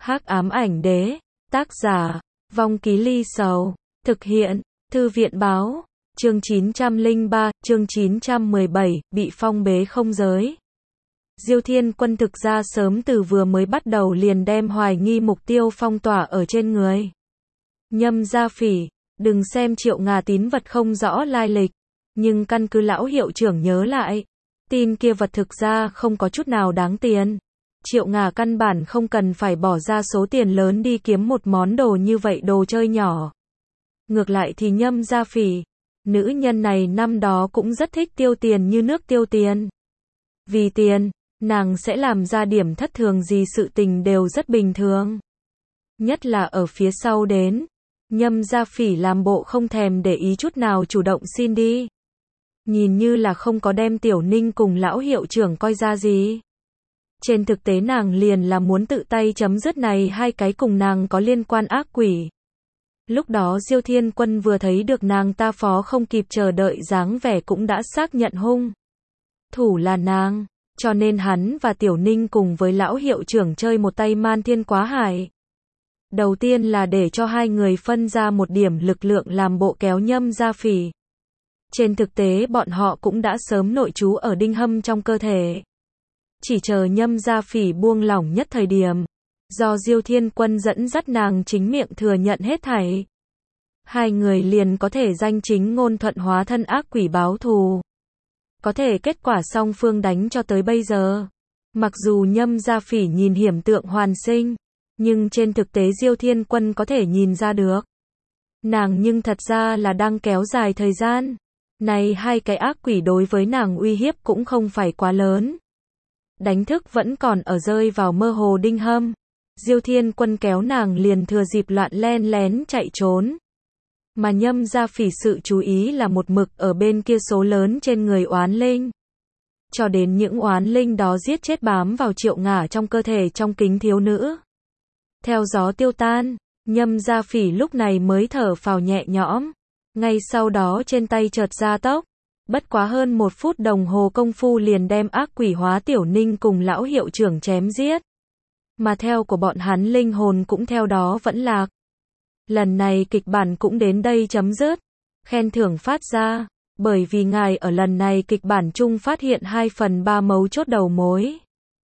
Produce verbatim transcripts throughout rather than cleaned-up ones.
Hắc ám ảnh đế, tác giả, Vong Ký Ly Sầu, thực hiện, Thư viện báo, chương chín trăm lẻ ba, chương chín trăm mười bảy, bị phong bế không giới. Diêu Thiên Quân thực ra sớm từ vừa mới bắt đầu liền đem hoài nghi mục tiêu phong tỏa ở trên người Nhâm Gia Phỉ. Đừng xem Triệu Ngà tín vật không rõ lai lịch, nhưng căn cứ lão hiệu trưởng nhớ lại, tin kia vật thực ra không có chút nào đáng tiền. Triệu Ngà căn bản không cần phải bỏ ra số tiền lớn đi kiếm một món đồ như vậy đồ chơi nhỏ. Ngược lại thì Nhâm Gia Phỉ, nữ nhân này năm đó cũng rất thích tiêu tiền như nước tiêu tiền. Vì tiền, nàng sẽ làm ra điểm thất thường gì sự tình đều rất bình thường. Nhất là ở phía sau đến, Nhâm Gia Phỉ làm bộ không thèm để ý chút nào chủ động xin đi. Nhìn như là không có đem Tiểu Ninh cùng lão hiệu trưởng coi ra gì. Trên thực tế nàng liền là muốn tự tay chấm dứt này hai cái cùng nàng có liên quan ác quỷ. Lúc đó Diêu Thiên Quân vừa thấy được nàng ta phó không kịp chờ đợi dáng vẻ cũng đã xác nhận hung thủ là nàng, cho nên hắn và Tiểu Ninh cùng với lão hiệu trưởng chơi một tay man thiên quá hải. Đầu tiên là để cho hai người phân ra một điểm lực lượng làm bộ kéo Nhâm Gia Phỉ. Trên thực tế bọn họ cũng đã sớm nội trú ở đinh hâm trong cơ thể. Chỉ chờ Nhâm Gia Phỉ buông lỏng nhất thời điểm, do Diêu Thiên Quân dẫn dắt nàng chính miệng thừa nhận hết thảy. Hai người liền có thể danh chính ngôn thuận hóa thân ác quỷ báo thù. Có thể kết quả song phương đánh cho tới bây giờ. Mặc dù Nhâm Gia Phỉ nhìn hiểm tượng hoàn sinh, nhưng trên thực tế Diêu Thiên Quân có thể nhìn ra được. Nàng nhưng thật ra là đang kéo dài thời gian. Này hai cái ác quỷ đối với nàng uy hiếp cũng không phải quá lớn. Đánh thức vẫn còn ở rơi vào mơ hồ đinh hâm. Diêu Thiên Quân kéo nàng liền thừa dịp loạn len lén chạy trốn. Mà Nhâm Gia Phỉ sự chú ý là một mực ở bên kia số lớn trên người oán linh. Cho đến những oán linh đó giết chết bám vào Triệu Ngà trong cơ thể trong kính thiếu nữ. Theo gió tiêu tan, Nhâm Gia Phỉ lúc này mới thở phào nhẹ nhõm. Ngay sau đó trên tay chợt ra tốc. Bất quá hơn một phút đồng hồ công phu liền đem ác quỷ hóa Tiểu Ninh cùng lão hiệu trưởng chém giết. Mà theo của bọn hắn linh hồn cũng theo đó vẫn lạc. Lần này kịch bản cũng đến đây chấm dứt. Khen thưởng phát ra, bởi vì ngài ở lần này kịch bản chung phát hiện hai phần ba mấu chốt đầu mối.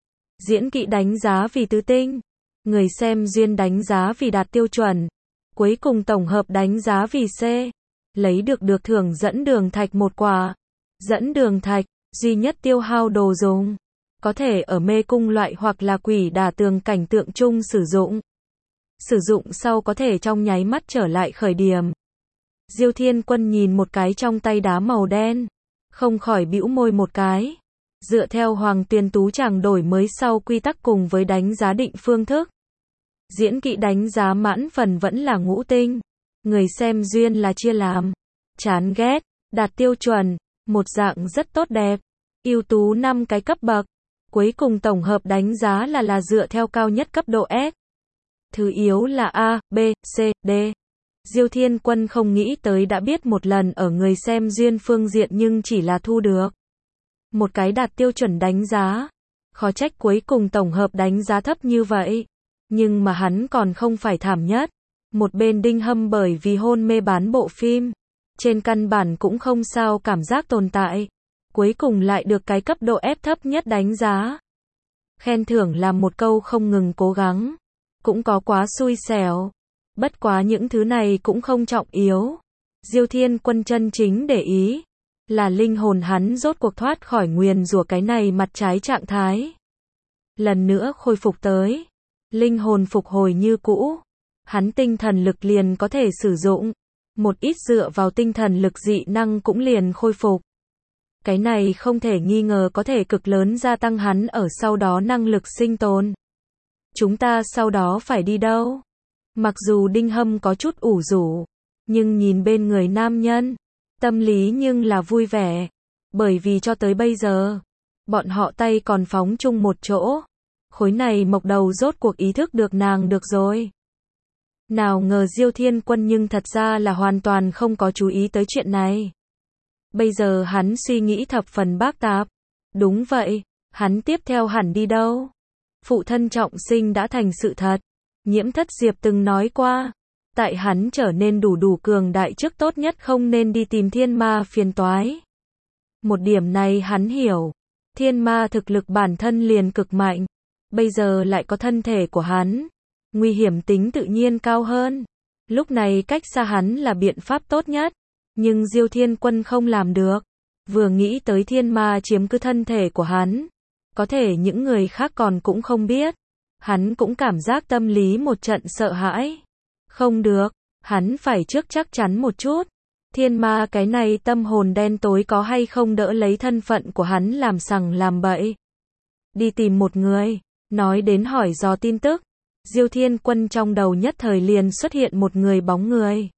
Diễn kỹ đánh giá vì tứ tinh. Người xem duyên đánh giá vì đạt tiêu chuẩn. Cuối cùng tổng hợp đánh giá vì C. Lấy được được thưởng dẫn đường thạch một quả. Dẫn đường thạch, duy nhất tiêu hao đồ dùng. Có thể ở mê cung loại hoặc là quỷ đả tường cảnh tượng chung sử dụng. Sử dụng sau có thể trong nháy mắt trở lại khởi điểm. Diêu Thiên Quân nhìn một cái trong tay đá màu đen. Không khỏi bĩu môi một cái. Dựa theo Hoàng Tuyền Tú chàng đổi mới sau quy tắc cùng với đánh giá định phương thức. Diễn kỹ đánh giá mãn phần vẫn là ngũ tinh. Người xem duyên là chia làm chán ghét, đạt tiêu chuẩn, một dạng rất tốt đẹp, ưu tú năm cái cấp bậc. Cuối cùng tổng hợp đánh giá là là dựa theo cao nhất cấp độ S. Thứ yếu là A, B, C, D. Diêu Thiên Quân không nghĩ tới đã biết một lần ở người xem duyên phương diện nhưng chỉ là thu được một cái đạt tiêu chuẩn đánh giá. Khó trách cuối cùng tổng hợp đánh giá thấp như vậy. Nhưng mà hắn còn không phải thảm nhất. Một bên đinh hâm bởi vì hôn mê bán bộ phim. Trên căn bản cũng không sao cảm giác tồn tại. Cuối cùng lại được cái cấp độ F thấp nhất đánh giá. Khen thưởng là một câu không ngừng cố gắng. Cũng có quá xui xẻo. Bất quá những thứ này cũng không trọng yếu. Diêu Thiên Quân chân chính để ý. Là linh hồn hắn rốt cuộc thoát khỏi nguyền rủa cái này mặt trái trạng thái. Lần nữa khôi phục tới. Linh hồn phục hồi như cũ. Hắn tinh thần lực liền có thể sử dụng. Một ít dựa vào tinh thần lực dị năng cũng liền khôi phục. Cái này không thể nghi ngờ có thể cực lớn gia tăng hắn ở sau đó năng lực sinh tồn. Chúng ta sau đó phải đi đâu? Mặc dù đinh hâm có chút ủ rũ, nhưng nhìn bên người nam nhân, tâm lý nhưng là vui vẻ. Bởi vì cho tới bây giờ, bọn họ tay còn phóng chung một chỗ. Khối này mộc đầu rốt cuộc ý thức được nàng được rồi. Nào ngờ Diêu Thiên Quân nhưng thật ra là hoàn toàn không có chú ý tới chuyện này. Bây giờ hắn suy nghĩ thập phần bác tạp. Đúng vậy, hắn tiếp theo hẳn đi đâu? Phụ thân trọng sinh đã thành sự thật. Nhiễm Thất Diệp từng nói qua, tại hắn trở nên đủ đủ cường đại trước tốt nhất không nên đi tìm thiên ma phiền toái. Một điểm này hắn hiểu, thiên ma thực lực bản thân liền cực mạnh, bây giờ lại có thân thể của hắn, nguy hiểm tính tự nhiên cao hơn. Lúc này cách xa hắn là biện pháp tốt nhất, nhưng Diêu Thiên Quân không làm được. Vừa nghĩ tới thiên ma chiếm cứ thân thể của hắn, có thể những người khác còn cũng không biết, hắn cũng cảm giác tâm lý một trận sợ hãi. Không được, hắn phải trước chắc chắn một chút, thiên ma cái này tâm hồn đen tối có hay không đỡ lấy thân phận của hắn làm sằng làm bậy. Đi tìm một người, nói đến hỏi dò tin tức, Diêu Thiên Quân trong đầu nhất thời liền xuất hiện một người bóng người.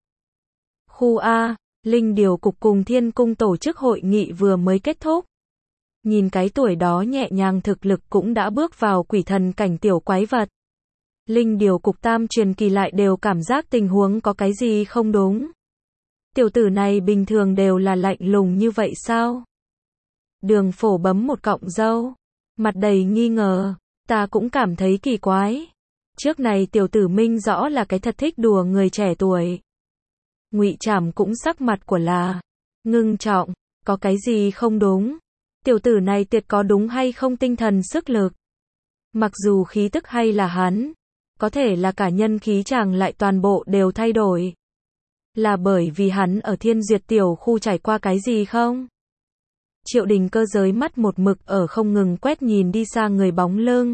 Khu A, Linh Điều Cục cùng Thiên Cung tổ chức hội nghị vừa mới kết thúc. Nhìn cái tuổi đó nhẹ nhàng thực lực cũng đã bước vào quỷ thần cảnh tiểu quái vật. Linh Điều Cục tam truyền kỳ lại đều cảm giác tình huống có cái gì không đúng. Tiểu tử này bình thường đều là lạnh lùng như vậy sao? Đường Phổ bấm một cọng râu, mặt đầy nghi ngờ, ta cũng cảm thấy kỳ quái. Trước này tiểu tử minh rõ là cái thật thích đùa người trẻ tuổi. Ngụy Trảm cũng sắc mặt của là ngưng trọng, có cái gì không đúng? Tiểu tử này tuyệt có đúng hay không tinh thần sức lực? Mặc dù khí tức hay là hắn, có thể là cả nhân khí chàng lại toàn bộ đều thay đổi. Là bởi vì hắn ở Thiên Duyệt tiểu khu trải qua cái gì không? Triệu Đình Cơ giới mắt một mực ở không ngừng quét nhìn đi xa người bóng lưng.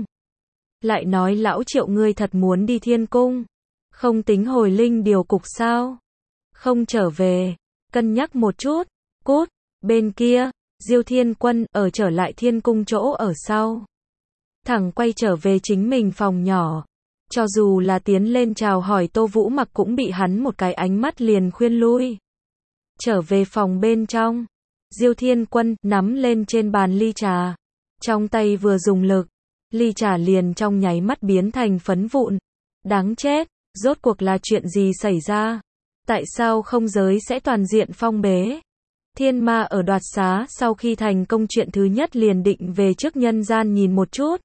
Lại nói lão Triệu ngươi thật muốn đi Thiên Cung, không tính hồi Linh Điều Cục sao? Không trở về, cân nhắc một chút, cút, bên kia, Diêu Thiên Quân ở trở lại Thiên Cung chỗ ở sau. Thẳng quay trở về chính mình phòng nhỏ, cho dù là tiến lên chào hỏi Tô Vũ Mặc cũng bị hắn một cái ánh mắt liền khuyên lui. Trở về phòng bên trong, Diêu Thiên Quân nắm lên trên bàn ly trà, trong tay vừa dùng lực, ly trà liền trong nháy mắt biến thành phấn vụn. Đáng chết, rốt cuộc là chuyện gì xảy ra? Tại sao không giới sẽ toàn diện phong bế? Thiên ma ở đoạt xá sau khi thành công chuyện thứ nhất liền định về trước nhân gian nhìn một chút.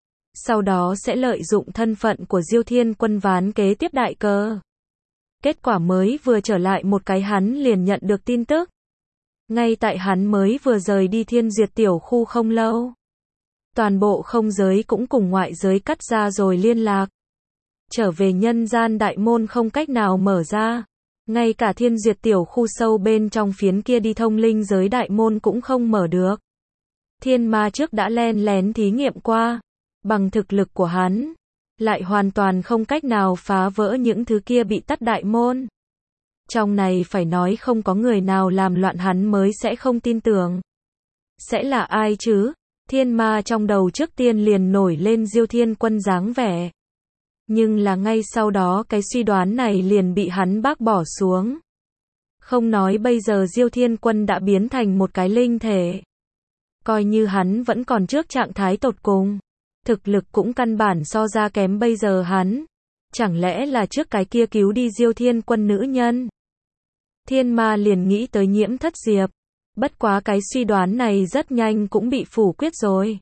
Sau đó sẽ lợi dụng thân phận của Diêu Thiên Quân ván kế tiếp đại cơ. Kết quả mới vừa trở lại một cái hắn liền nhận được tin tức. Ngay tại hắn mới vừa rời đi Thiên Duyệt tiểu khu không lâu. Toàn bộ không giới cũng cùng ngoại giới cắt ra rồi liên lạc. Trở về nhân gian đại môn không cách nào mở ra. Ngay cả Thiên Duyệt tiểu khu sâu bên trong phiến kia đi thông linh giới đại môn cũng không mở được. Thiên ma trước đã len lén thí nghiệm qua. Bằng thực lực của hắn, lại hoàn toàn không cách nào phá vỡ những thứ kia bị tắt đại môn. Trong này phải nói không có người nào làm loạn hắn mới sẽ không tin tưởng. Sẽ là ai chứ? Thiên ma trong đầu trước tiên liền nổi lên Diêu Thiên Quân dáng vẻ. Nhưng là ngay sau đó cái suy đoán này liền bị hắn bác bỏ xuống. Không nói bây giờ Diêu Thiên Quân đã biến thành một cái linh thể. Coi như hắn vẫn còn trước trạng thái tột cùng. Thực lực cũng căn bản so ra kém bây giờ hắn. Chẳng lẽ là trước cái kia cứu đi Diêu Thiên Quân nữ nhân? Thiên ma liền nghĩ tới Nhiễm Thất Diệp. Bất quá cái suy đoán này rất nhanh cũng bị phủ quyết rồi.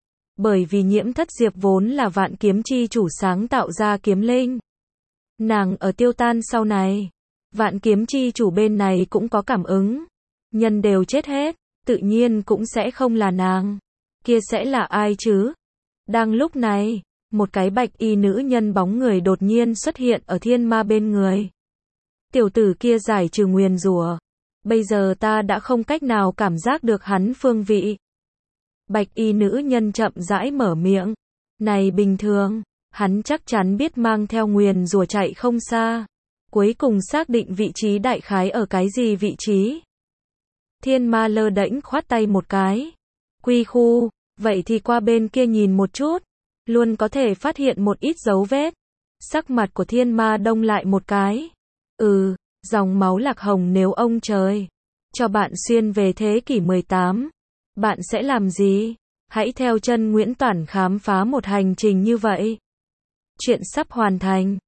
Bởi vì Nhiễm Thất Diệp vốn là Vạn Kiếm chi chủ sáng tạo ra kiếm linh. Nàng ở tiêu tan sau này, Vạn Kiếm chi chủ bên này cũng có cảm ứng. Nhân đều chết hết, tự nhiên cũng sẽ không là nàng. Kia sẽ là ai chứ? Đang lúc này, một cái bạch y nữ nhân bóng người đột nhiên xuất hiện ở thiên ma bên người. Tiểu tử kia giải trừ nguyền rủa. Bây giờ ta đã không cách nào cảm giác được hắn phương vị. Bạch y nữ nhân chậm rãi mở miệng. Này bình thường, hắn chắc chắn biết mang theo nguyền rủa chạy không xa. Cuối cùng xác định vị trí đại khái ở cái gì vị trí. Thiên ma lơ đễnh khoát tay một cái. Quy khu, vậy thì qua bên kia nhìn một chút. Luôn có thể phát hiện một ít dấu vết. Sắc mặt của thiên ma đông lại một cái. Ừ, dòng máu lạc hồng nếu ông trời cho bạn xuyên về thế kỷ mười tám. Bạn sẽ làm gì? Hãy theo chân Nguyễn Toản khám phá một hành trình như vậy. Chuyện sắp hoàn thành.